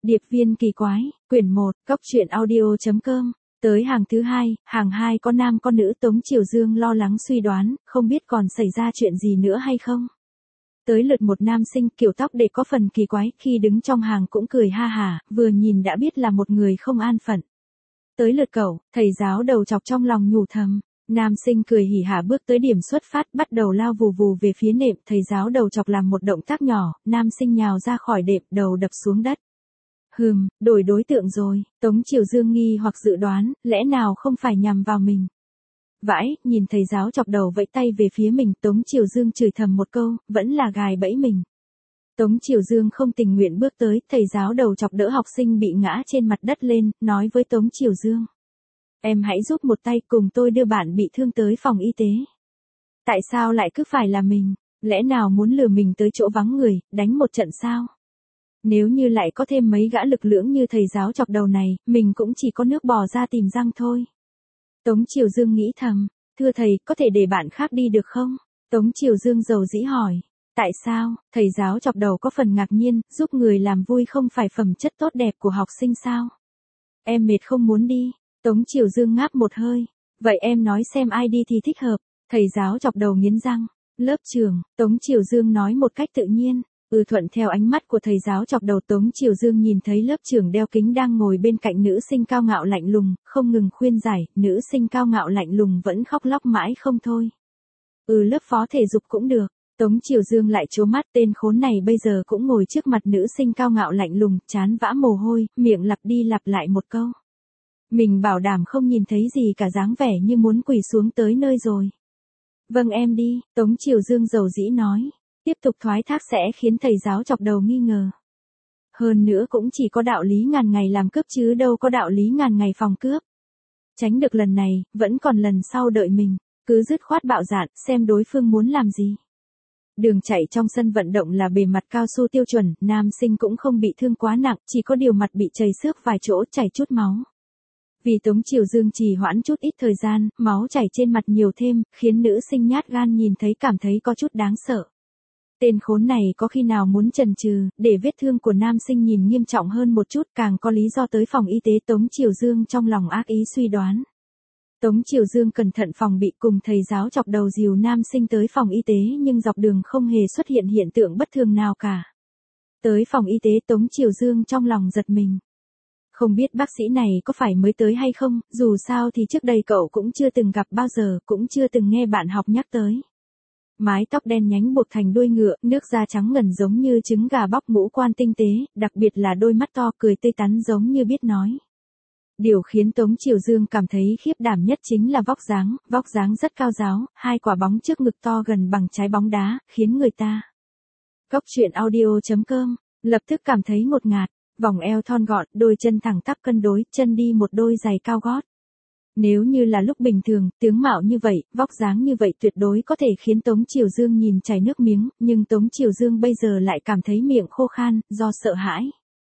Điệp viên kỳ quái, quyển 1, cốc truyện audio.com. Tới hàng thứ 2, hàng 2 có nam có nữ. Tống Triều Dương lo lắng suy đoán, không biết còn xảy ra chuyện gì nữa hay không. Tới lượt một nam sinh, kiểu tóc để có phần kỳ quái, khi đứng trong hàng cũng cười ha hả, vừa nhìn đã biết là một người không an phận. Tới lượt cậu, thầy giáo đầu chọc trong lòng nhủ thầm. Nam sinh cười hỉ hả bước tới điểm xuất phát, bắt đầu lao vù vù về phía nệm. Thầy giáo đầu chọc làm một động tác nhỏ, nam sinh nhào ra khỏi đệm, đầu đập xuống đất. Đổi đối tượng rồi. Tống Triều Dương nghi hoặc dự đoán, lẽ nào không phải nhằm vào mình. Vãi, nhìn thầy giáo chọc đầu vẫy tay về phía mình, Tống Triều Dương chửi thầm một câu, vẫn là gài bẫy mình. Tống Triều Dương không tình nguyện bước tới, thầy giáo đầu chọc đỡ học sinh bị ngã trên mặt đất lên, nói với Tống Triều Dương. Em hãy giúp một tay, cùng tôi đưa bạn bị thương tới phòng y tế. Tại sao lại cứ phải là mình? Lẽ nào muốn lừa mình tới chỗ vắng người, đánh một trận sao? Nếu như lại có thêm mấy gã lực lưỡng như thầy giáo chọc đầu này, mình cũng chỉ có nước bò ra tìm răng thôi. Tống Triều Dương nghĩ thầm, thưa thầy, có thể để bạn khác đi được không? Tống Triều Dương dầu dĩ hỏi, tại sao? Thầy giáo chọc đầu có phần ngạc nhiên, giúp người làm vui không phải phẩm chất tốt đẹp của học sinh sao? Em mệt không muốn đi. Tống Triều Dương ngáp một hơi, vậy em nói xem ai đi thì thích hợp. Thầy giáo chọc đầu nghiến răng, lớp trưởng. Tống Triều Dương nói một cách tự nhiên. Thuận theo ánh mắt của thầy giáo chọc đầu. Tống Triều Dương nhìn thấy lớp trưởng đeo kính đang ngồi bên cạnh nữ sinh cao ngạo lạnh lùng, không ngừng khuyên giải, nữ sinh cao ngạo lạnh lùng vẫn khóc lóc mãi không thôi. Lớp phó thể dục cũng được. Tống Triều Dương lại trố mắt, tên khốn này bây giờ cũng ngồi trước mặt nữ sinh cao ngạo lạnh lùng, trán vã mồ hôi, miệng lặp đi lặp lại một câu. Mình bảo đảm không nhìn thấy gì cả, dáng vẻ như muốn quỳ xuống tới nơi rồi. Vâng em đi, Tống Triều Dương dầu dĩ nói. Tiếp tục thoái thác sẽ khiến thầy giáo chọc đầu nghi ngờ. Hơn nữa cũng chỉ có đạo lý ngàn ngày làm cướp chứ đâu có đạo lý ngàn ngày phòng cướp. Tránh được lần này, vẫn còn lần sau đợi mình. Cứ dứt khoát bạo dạn, xem đối phương muốn làm gì. Đường chạy trong sân vận động là bề mặt cao su tiêu chuẩn, nam sinh cũng không bị thương quá nặng, chỉ có điều mặt bị chảy xước vài chỗ, chảy chút máu. Vì Tống Triều Dương trì hoãn chút ít thời gian, máu chảy trên mặt nhiều thêm, khiến nữ sinh nhát gan nhìn thấy cảm thấy có chút đáng sợ. Tên khốn này có khi nào muốn chần chừ, để vết thương của nam sinh nhìn nghiêm trọng hơn một chút, càng có lý do tới phòng y tế. Tống Triều Dương trong lòng ác ý suy đoán. Tống Triều Dương cẩn thận phòng bị, cùng thầy giáo chọc đầu dìu nam sinh tới phòng y tế, nhưng dọc đường không hề xuất hiện hiện tượng bất thường nào cả. Tới phòng y tế, Tống Triều Dương trong lòng giật mình. Không biết bác sĩ này có phải mới tới hay không, dù sao thì trước đây cậu cũng chưa từng gặp bao giờ, cũng chưa từng nghe bạn học nhắc tới. Mái tóc đen nhánh buộc thành đuôi ngựa, nước da trắng ngần giống như trứng gà bóc, ngũ quan tinh tế, đặc biệt là đôi mắt to, cười tươi tắn giống như biết nói. Điều khiến Tống Triều Dương cảm thấy khiếp đảm nhất chính là vóc dáng rất cao ráo, hai quả bóng trước ngực to gần bằng trái bóng đá, khiến người ta. cốc truyện audio.com, lập tức cảm thấy ngột ngạt, vòng eo thon gọn, đôi chân thẳng tắp cân đối, chân đi một đôi giày cao gót. Nếu như là lúc bình thường, tướng mạo như vậy, vóc dáng như vậy tuyệt đối có thể khiến Tống Triều Dương nhìn chảy nước miếng, nhưng Tống Triều Dương bây giờ lại cảm thấy miệng khô khan, do sợ hãi.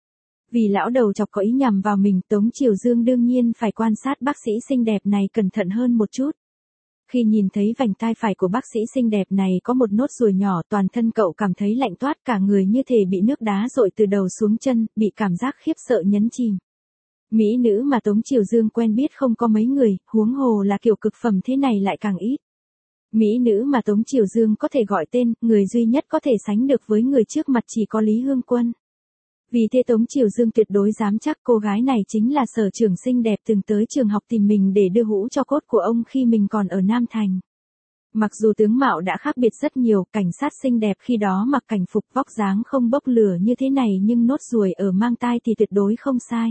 Vì lão đầu chọc có ý nhằm vào mình, Tống Triều Dương đương nhiên phải quan sát bác sĩ xinh đẹp này cẩn thận hơn một chút. Khi nhìn thấy vành tai phải của bác sĩ xinh đẹp này có một nốt ruồi nhỏ, toàn thân cậu cảm thấy lạnh toát, cả người như thể bị nước đá dội từ đầu xuống chân, bị cảm giác khiếp sợ nhấn chìm. Mỹ nữ mà Tống Triều Dương quen biết không có mấy người, huống hồ là kiểu cực phẩm thế này lại càng ít. Mỹ nữ mà Tống Triều Dương có thể gọi tên, người duy nhất có thể sánh được với người trước mặt chỉ có Lý Hương Quân. Vì thế Tống Triều Dương tuyệt đối dám chắc cô gái này chính là sở trưởng xinh đẹp từng tới trường học tìm mình để đưa hũ cho cốt của ông khi mình còn ở Nam Thành. Mặc dù tướng mạo đã khác biệt rất nhiều, cảnh sát xinh đẹp khi đó mặc cảnh phục, vóc dáng không bốc lửa như thế này, nhưng nốt ruồi ở mang tai thì tuyệt đối không sai.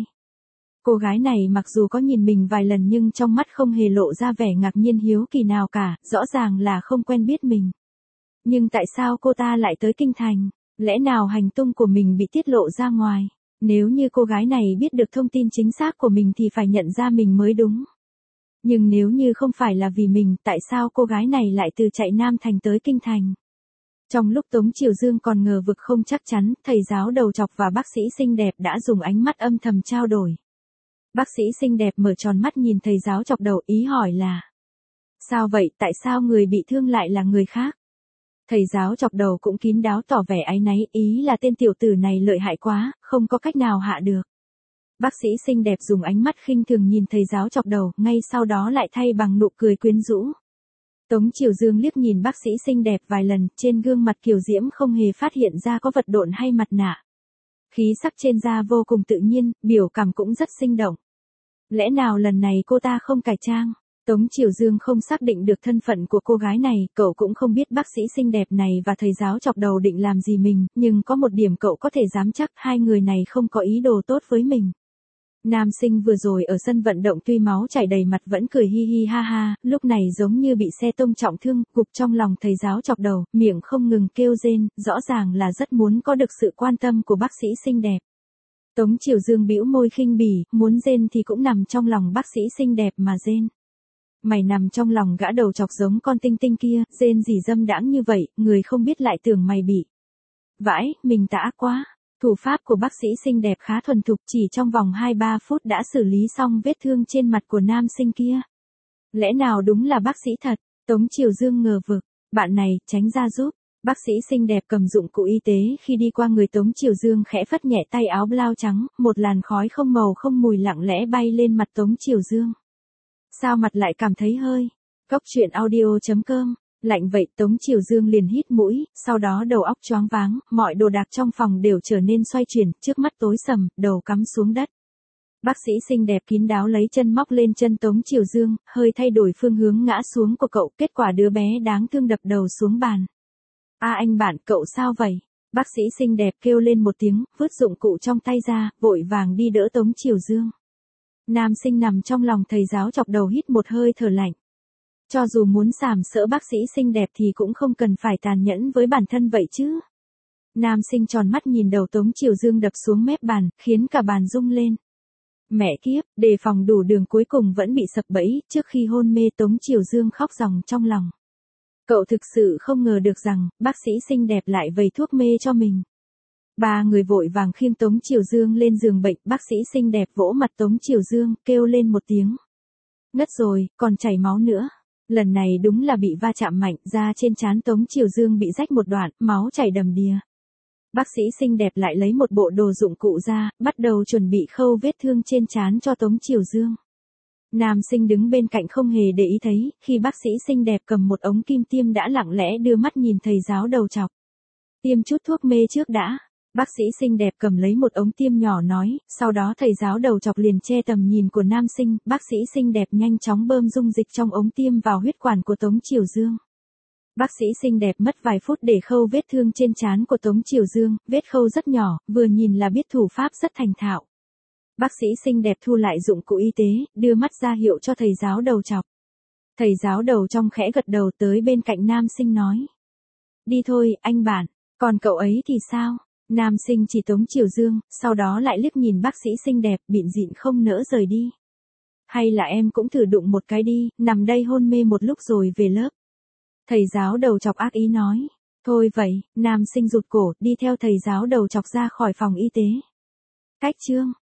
Cô gái này mặc dù có nhìn mình vài lần nhưng trong mắt không hề lộ ra vẻ ngạc nhiên hiếu kỳ nào cả, rõ ràng là không quen biết mình. Nhưng tại sao cô ta lại tới kinh thành? Lẽ nào hành tung của mình bị tiết lộ ra ngoài? Nếu như cô gái này biết được thông tin chính xác của mình thì phải nhận ra mình mới đúng. Nhưng nếu như không phải là vì mình, tại sao cô gái này lại từ chạy Nam Thành tới kinh thành? Trong lúc Tống Triều Dương còn ngờ vực không chắc chắn, thầy giáo đầu chọc và bác sĩ xinh đẹp đã dùng ánh mắt âm thầm trao đổi. Bác sĩ xinh đẹp mở tròn mắt nhìn thầy giáo chọc đầu, ý hỏi là: sao vậy, tại sao người bị thương lại là người khác? Thầy giáo chọc đầu cũng kín đáo tỏ vẻ áy náy, ý là tên tiểu tử này lợi hại quá, không có cách nào hạ được. Bác sĩ xinh đẹp dùng ánh mắt khinh thường nhìn thầy giáo chọc đầu, ngay sau đó lại thay bằng nụ cười quyến rũ. Tống Triều Dương liếc nhìn bác sĩ xinh đẹp vài lần, trên gương mặt kiều diễm không hề phát hiện ra có vật độn hay mặt nạ. Khí sắc trên da vô cùng tự nhiên, biểu cảm cũng rất sinh động. Lẽ nào lần này cô ta không cải trang? Tống Triều Dương không xác định được thân phận của cô gái này, cậu cũng không biết bác sĩ xinh đẹp này và thầy giáo chọc đầu định làm gì mình, nhưng có một điểm cậu có thể dám chắc hai người này không có ý đồ tốt với mình. Nam sinh vừa rồi ở sân vận động tuy máu chảy đầy mặt vẫn cười hi hi ha ha, lúc này giống như bị xe tông trọng thương, gục trong lòng thầy giáo chọc đầu, miệng không ngừng kêu rên, rõ ràng là rất muốn có được sự quan tâm của bác sĩ xinh đẹp. Tống Triều Dương bĩu môi khinh bỉ, muốn rên thì cũng nằm trong lòng bác sĩ xinh đẹp mà rên. Mày nằm trong lòng gã đầu chọc giống con tinh tinh kia, rên gì dâm đãng như vậy, người không biết lại tưởng mày bị. Vãi, mình tã quá. Thủ pháp của bác sĩ xinh đẹp khá thuần thục, chỉ trong vòng 2-3 phút đã xử lý xong vết thương trên mặt của nam sinh kia. Lẽ nào đúng là bác sĩ thật? Tống Triều Dương ngờ vực, bạn này, tránh ra giúp. Bác sĩ xinh đẹp cầm dụng cụ y tế khi đi qua người Tống Triều Dương khẽ phất nhẹ tay áo blau trắng, một làn khói không màu không mùi lặng lẽ bay lên mặt Tống Triều Dương. Sao mặt lại cảm thấy hơi? Cốc truyện audio.com. Lạnh vậy Tống Triều Dương liền hít mũi, sau đó đầu óc choáng váng, mọi đồ đạc trong phòng đều trở nên xoay chuyển, trước mắt tối sầm, đầu cắm xuống đất. Bác sĩ xinh đẹp kín đáo lấy chân móc lên chân Tống Triều Dương, hơi thay đổi phương hướng ngã xuống của cậu, kết quả đứa bé đáng thương đập đầu xuống bàn. A anh bạn, cậu sao vậy? Bác sĩ xinh đẹp kêu lên một tiếng, vứt dụng cụ trong tay ra, vội vàng đi đỡ Tống Triều Dương. Nam sinh nằm trong lòng thầy giáo chọc đầu hít một hơi thở lạnh. Cho dù muốn sàm sỡ bác sĩ xinh đẹp thì cũng không cần phải tàn nhẫn với bản thân vậy chứ. Nam sinh tròn mắt nhìn đầu Tống Triều Dương đập xuống mép bàn, khiến cả bàn rung lên. Mẹ kiếp, đề phòng đủ đường cuối cùng vẫn bị sập bẫy, trước khi hôn mê Tống Triều Dương khóc ròng trong lòng. Cậu thực sự không ngờ được rằng, bác sĩ xinh đẹp lại vầy thuốc mê cho mình. Ba người vội vàng khiêng Tống Triều Dương lên giường bệnh, bác sĩ xinh đẹp vỗ mặt Tống Triều Dương, kêu lên một tiếng. Ngất rồi, còn chảy máu nữa. Lần này đúng là bị va chạm mạnh, da trên trán Tống Triều Dương bị rách một đoạn, máu chảy đầm đìa. Bác sĩ xinh đẹp lại lấy một bộ đồ dụng cụ ra, bắt đầu chuẩn bị khâu vết thương trên trán cho Tống Triều Dương. Nam sinh đứng bên cạnh không hề để ý thấy, khi bác sĩ xinh đẹp cầm một ống kim tiêm đã lặng lẽ đưa mắt nhìn thầy giáo đầu chọc. Tiêm chút thuốc mê trước đã. Bác sĩ xinh đẹp cầm lấy một ống tiêm nhỏ nói, sau đó thầy giáo đầu chọc liền che tầm nhìn của nam sinh, bác sĩ xinh đẹp nhanh chóng bơm dung dịch trong ống tiêm vào huyết quản của Tống Triều Dương. Bác sĩ xinh đẹp mất vài phút để khâu vết thương trên trán của Tống Triều Dương, vết khâu rất nhỏ, vừa nhìn là biết thủ pháp rất thành thạo. Bác sĩ xinh đẹp thu lại dụng cụ y tế, đưa mắt ra hiệu cho thầy giáo đầu chọc. Thầy giáo đầu trong khẽ gật đầu tới bên cạnh nam sinh nói. Đi thôi, anh bạn, còn cậu ấy thì sao? Nam sinh chỉ Tống Triều Dương, sau đó lại liếc nhìn bác sĩ xinh đẹp, bịn dịn không nỡ rời đi. Hay là em cũng thử đụng một cái đi, nằm đây hôn mê một lúc rồi về lớp. Thầy giáo đầu chọc ác ý nói. Thôi vậy, nam sinh rụt cổ, đi theo thầy giáo đầu chọc ra khỏi phòng y tế. Cách chương.